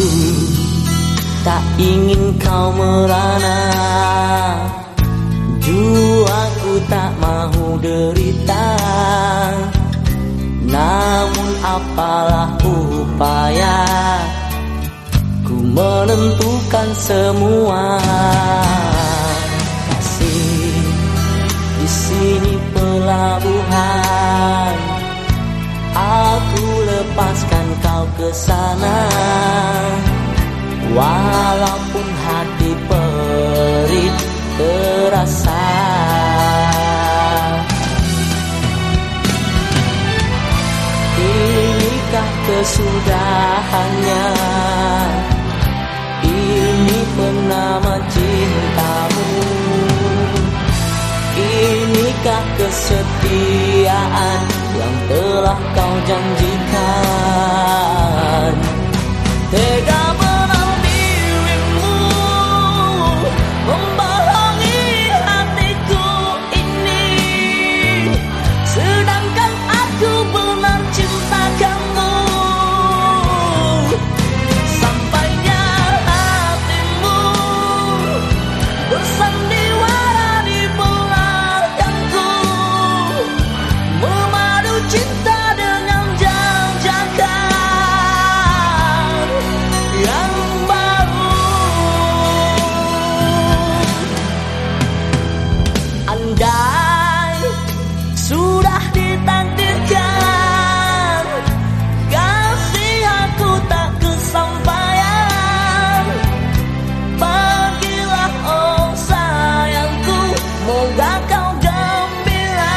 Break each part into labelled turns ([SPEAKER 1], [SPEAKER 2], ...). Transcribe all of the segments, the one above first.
[SPEAKER 1] Aku tak ingin kau merana, jiwaku tak mahu derita. Namun apalah upaya, ku menentukan semua. Kasih di sini pelabuhan, aku lepaskan kau ke sana. Walaupun hati perih terasa, inikah kesudahannya? Ini penama cintamu, inikah kesetiaan yang telah kau janjikan? Tega menang dirimu membohongi hatiku ini, sedangkan aku benar cinta kamu. Sampainya hatimu bersandiwara di belakangku, memadu cinta dengan jangan-jangan yang baru. Andai sudah ditakdirkan, kasih aku tak kesampaian, pergilah oh sayangku, moga kau gembira.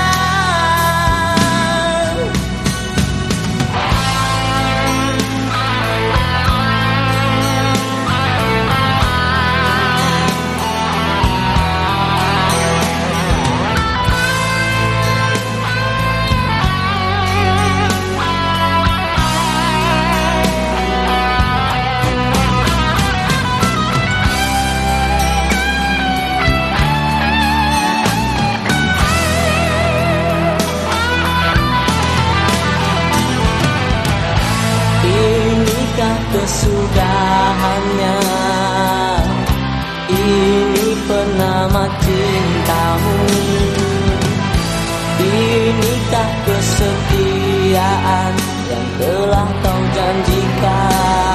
[SPEAKER 1] Inikah kesudahannya? Ini penama cintamu, inikah kesetiaan yang telah kau janjikan?